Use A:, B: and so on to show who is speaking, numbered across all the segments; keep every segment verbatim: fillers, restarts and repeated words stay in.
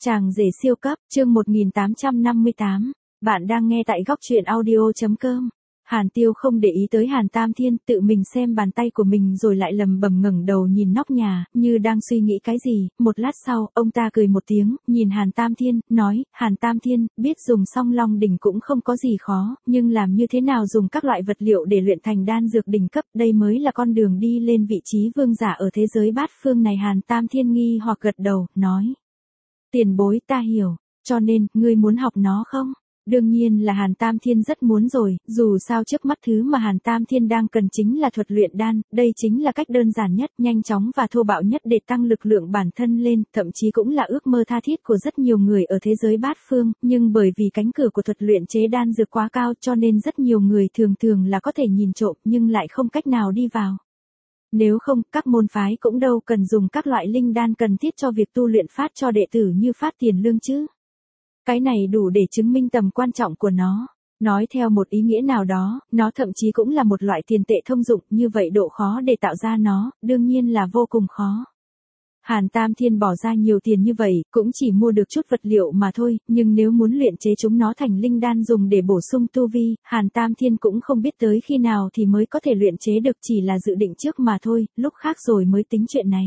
A: Chàng rể siêu cấp, chương một nghìn tám trăm năm mươi tám. Bạn đang nghe tại góc truyện audio.com. Hàn Tiêu không để ý tới Hàn Tam Thiên, tự mình xem bàn tay của mình rồi lại lầm bầm ngẩng đầu nhìn nóc nhà, như đang suy nghĩ cái gì. Một lát sau, ông ta cười một tiếng, nhìn Hàn Tam Thiên, nói, Hàn Tam Thiên, biết dùng song long đỉnh cũng không có gì khó, nhưng làm như thế nào dùng các loại vật liệu để luyện thành đan dược đỉnh cấp, đây mới là con đường đi lên vị trí vương giả ở thế giới bát phương này. Hàn Tam Thiên nghi hoặc gật đầu, nói. Tiền bối, ta hiểu, cho nên, ngươi muốn học nó không? Đương nhiên là Hàn Tam Thiên rất muốn rồi, dù sao trước mắt thứ mà Hàn Tam Thiên đang cần chính là thuật luyện đan, đây chính là cách đơn giản nhất, nhanh chóng và thô bạo nhất để tăng lực lượng bản thân lên, thậm chí cũng là ước mơ tha thiết của rất nhiều người ở thế giới bát phương, nhưng bởi vì cánh cửa của thuật luyện chế đan dược quá cao cho nên rất nhiều người thường thường là có thể nhìn trộm nhưng lại không cách nào đi vào. Nếu không, các môn phái cũng đâu cần dùng các loại linh đan cần thiết cho việc tu luyện phát cho đệ tử như phát tiền lương chứ. Cái này đủ để chứng minh tầm quan trọng của nó. Nói theo một ý nghĩa nào đó, nó thậm chí cũng là một loại tiền tệ thông dụng, như vậy độ khó để tạo ra nó, đương nhiên là vô cùng khó. Hàn Tam Thiên bỏ ra nhiều tiền như vậy, cũng chỉ mua được chút vật liệu mà thôi, nhưng nếu muốn luyện chế chúng nó thành linh đan dùng để bổ sung tu vi, Hàn Tam Thiên cũng không biết tới khi nào thì mới có thể luyện chế được, chỉ là dự định trước mà thôi, lúc khác rồi mới tính chuyện này.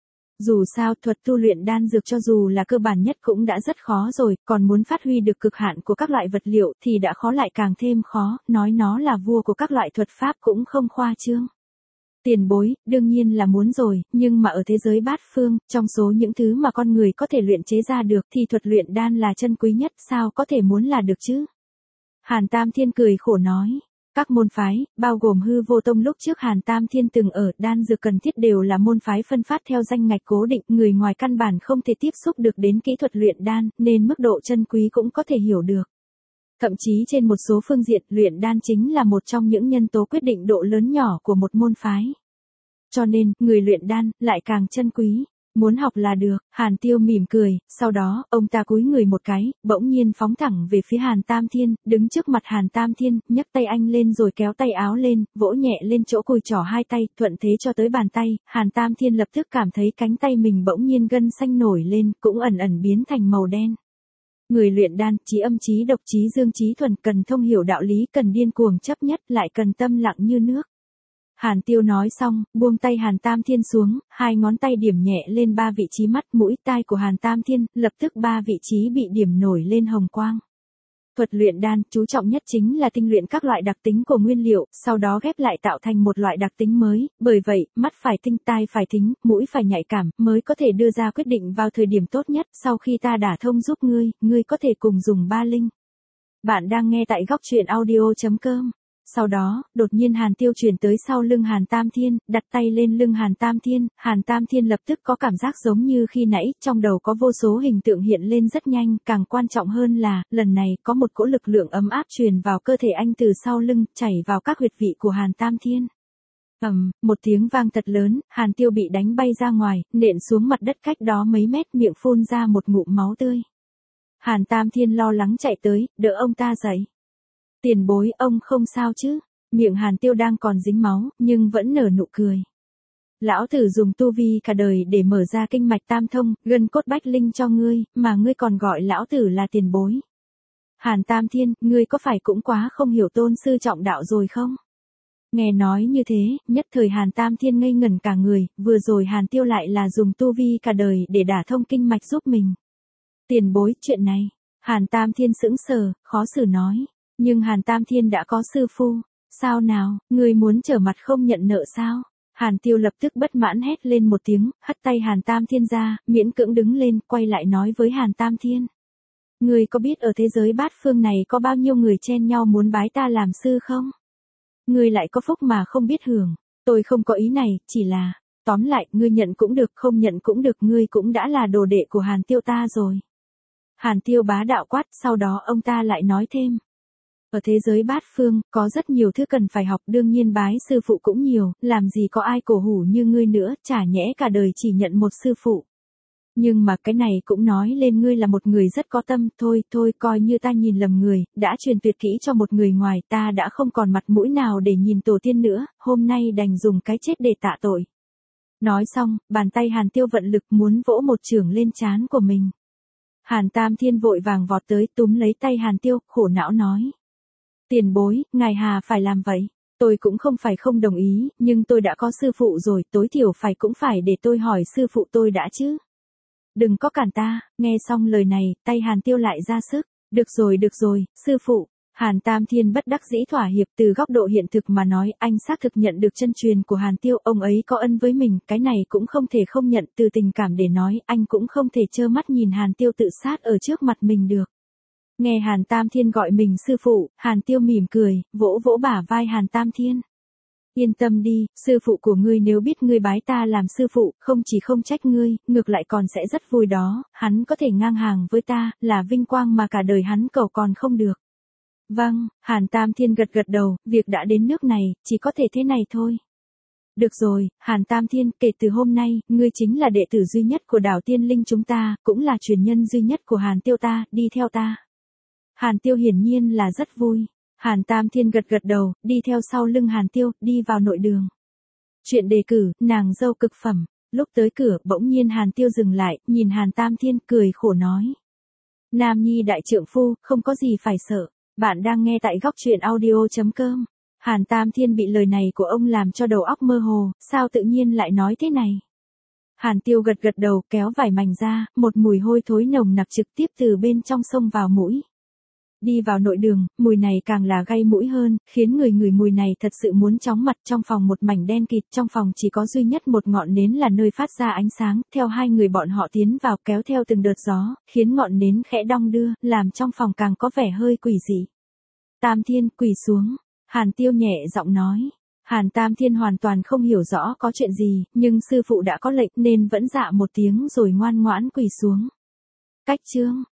A: Dù sao, thuật tu luyện đan dược cho dù là cơ bản nhất cũng đã rất khó rồi, còn muốn phát huy được cực hạn của các loại vật liệu thì đã khó lại càng thêm khó, nói nó là vua của các loại thuật pháp cũng không khoa trương. Tiền bối, đương nhiên là muốn rồi, nhưng mà ở thế giới bát phương, trong số những thứ mà con người có thể luyện chế ra được thì thuật luyện đan là chân quý nhất, sao có thể muốn là được chứ? Hàn Tam Thiên cười khổ nói. Các môn phái, bao gồm Hư Vô Tông lúc trước Hàn Tam Thiên từng ở, đan dược cần thiết đều là môn phái phân phát theo danh ngạch cố định, người ngoài căn bản không thể tiếp xúc được đến kỹ thuật luyện đan, nên mức độ chân quý cũng có thể hiểu được. Thậm chí trên một số phương diện, luyện đan chính là một trong những nhân tố quyết định độ lớn nhỏ của một môn phái. Cho nên, người luyện đan, lại càng chân quý. Muốn học là được, Hàn Tiêu mỉm cười, sau đó, ông ta cúi người một cái, bỗng nhiên phóng thẳng về phía Hàn Tam Thiên, đứng trước mặt Hàn Tam Thiên, nhấc tay anh lên rồi kéo tay áo lên, vỗ nhẹ lên chỗ cùi trỏ hai tay, thuận thế cho tới bàn tay, Hàn Tam Thiên lập tức cảm thấy cánh tay mình bỗng nhiên gân xanh nổi lên, cũng ẩn ẩn biến thành màu đen. Người luyện đan, trí âm trí độc trí dương trí thuần, cần thông hiểu đạo lý, cần điên cuồng chấp nhất, lại cần tâm lặng như nước. Hàn Tiêu nói xong, buông tay Hàn Tam Thiên xuống, hai ngón tay điểm nhẹ lên ba vị trí mắt, mũi, tai của Hàn Tam Thiên, lập tức ba vị trí bị điểm nổi lên hồng quang. Thuật luyện đan, chú trọng nhất chính là tinh luyện các loại đặc tính của nguyên liệu, sau đó ghép lại tạo thành một loại đặc tính mới, bởi vậy, mắt phải tinh, tai phải thính, mũi phải nhạy cảm, mới có thể đưa ra quyết định vào thời điểm tốt nhất, sau khi ta đả thông giúp ngươi, ngươi có thể cùng dùng ba linh. Bạn đang nghe tại góc truyện audio.com. Sau đó, đột nhiên Hàn Tiêu chuyển tới sau lưng Hàn Tam Thiên, đặt tay lên lưng Hàn Tam Thiên, Hàn Tam Thiên lập tức có cảm giác giống như khi nãy, trong đầu có vô số hình tượng hiện lên rất nhanh, càng quan trọng hơn là, lần này, có một cỗ lực lượng ấm áp truyền vào cơ thể anh từ sau lưng, chảy vào các huyệt vị của Hàn Tam Thiên. Ầm, um, một tiếng vang thật lớn, Hàn Tiêu bị đánh bay ra ngoài, nện xuống mặt đất cách đó mấy mét, miệng phun ra một ngụm máu tươi. Hàn Tam Thiên lo lắng chạy tới, đỡ ông ta dậy. Tiền bối, ông không sao chứ? Miệng Hàn Tiêu đang còn dính máu, nhưng vẫn nở nụ cười. Lão tử dùng tu vi cả đời để mở ra kinh mạch tam thông, gân cốt bách linh cho ngươi, mà ngươi còn gọi lão tử là tiền bối. Hàn Tam Thiên, ngươi có phải cũng quá không hiểu tôn sư trọng đạo rồi không? Nghe nói như thế, nhất thời Hàn Tam Thiên ngây ngẩn cả người, vừa rồi Hàn Tiêu lại là dùng tu vi cả đời để đả thông kinh mạch giúp mình. Tiền bối, chuyện này, Hàn Tam Thiên sững sờ, khó xử nói. Nhưng Hàn Tam Thiên đã có sư phu, sao nào, ngươi muốn trở mặt không nhận nợ sao? Hàn Tiêu lập tức bất mãn hét lên một tiếng, hất tay Hàn Tam Thiên ra, miễn cưỡng đứng lên, quay lại nói với Hàn Tam Thiên. Ngươi có biết ở thế giới bát phương này có bao nhiêu người chen nhau muốn bái ta làm sư không? Ngươi lại có phúc mà không biết hưởng, tôi không có ý này, chỉ là, tóm lại, ngươi nhận cũng được, không nhận cũng được, ngươi cũng đã là đồ đệ của Hàn Tiêu ta rồi. Hàn Tiêu bá đạo quát, sau đó ông ta lại nói thêm. Ở thế giới bát phương, có rất nhiều thứ cần phải học, đương nhiên bái sư phụ cũng nhiều, làm gì có ai cổ hủ như ngươi nữa, chả nhẽ cả đời chỉ nhận một sư phụ. Nhưng mà cái này cũng nói lên ngươi là một người rất có tâm, thôi, thôi, coi như ta nhìn lầm người, đã truyền tuyệt kỹ cho một người ngoài, ta đã không còn mặt mũi nào để nhìn tổ tiên nữa, hôm nay đành dùng cái chết để tạ tội. Nói xong, bàn tay Hàn Tiêu vận lực muốn vỗ một chưởng lên trán của mình. Hàn Tam Thiên vội vàng vọt tới túm lấy tay Hàn Tiêu, khổ não nói. Tiền bối, ngài hà phải làm vậy? Tôi cũng không phải không đồng ý, nhưng tôi đã có sư phụ rồi, tối thiểu phải cũng phải để tôi hỏi sư phụ tôi đã chứ. Đừng có cản ta, nghe xong lời này, tay Hàn Tiêu lại ra sức. Được rồi được rồi, sư phụ. Hàn Tam Thiên bất đắc dĩ thỏa hiệp, từ góc độ hiện thực mà nói, anh xác thực nhận được chân truyền của Hàn Tiêu, ông ấy có ân với mình, cái này cũng không thể không nhận, từ tình cảm để nói, anh cũng không thể trơ mắt nhìn Hàn Tiêu tự sát ở trước mặt mình được. Nghe Hàn Tam Thiên gọi mình sư phụ, Hàn Tiêu mỉm cười, vỗ vỗ bả vai Hàn Tam Thiên. Yên tâm đi, sư phụ của ngươi nếu biết ngươi bái ta làm sư phụ, không chỉ không trách ngươi, ngược lại còn sẽ rất vui đó, hắn có thể ngang hàng với ta, là vinh quang mà cả đời hắn cầu còn không được. Vâng, Hàn Tam Thiên gật gật đầu, việc đã đến nước này, chỉ có thể thế này thôi. Được rồi, Hàn Tam Thiên, kể từ hôm nay, ngươi chính là đệ tử duy nhất của đảo Tiên Linh chúng ta, cũng là truyền nhân duy nhất của Hàn Tiêu ta, đi theo ta. Hàn Tiêu hiển nhiên là rất vui. Hàn Tam Thiên gật gật đầu, đi theo sau lưng Hàn Tiêu, đi vào nội đường. Chuyện đề cử, nàng dâu cực phẩm. Lúc tới cửa, bỗng nhiên Hàn Tiêu dừng lại, nhìn Hàn Tam Thiên, cười khổ nói. Nam nhi đại trượng phu, không có gì phải sợ. Bạn đang nghe tại góc truyện audio chấm com. Hàn Tam Thiên bị lời này của ông làm cho đầu óc mơ hồ, sao tự nhiên lại nói thế này. Hàn Tiêu gật gật đầu, kéo vải mảnh ra, một mùi hôi thối nồng nặc trực tiếp từ bên trong xông vào mũi. Đi vào nội đường, mùi này càng là gây mũi hơn, khiến người ngửi mùi này thật sự muốn chóng mặt. Trong phòng một mảnh đen kịt, trong phòng chỉ có duy nhất một ngọn nến là nơi phát ra ánh sáng, theo hai người bọn họ tiến vào kéo theo từng đợt gió, khiến ngọn nến khẽ đong đưa, làm trong phòng càng có vẻ hơi quỷ dị. Tam Thiên, quỳ xuống. Hàn Tiêu nhẹ giọng nói. Hàn Tam Thiên hoàn toàn không hiểu rõ có chuyện gì, nhưng sư phụ đã có lệnh nên vẫn dạ một tiếng rồi ngoan ngoãn quỳ xuống. Cách chương.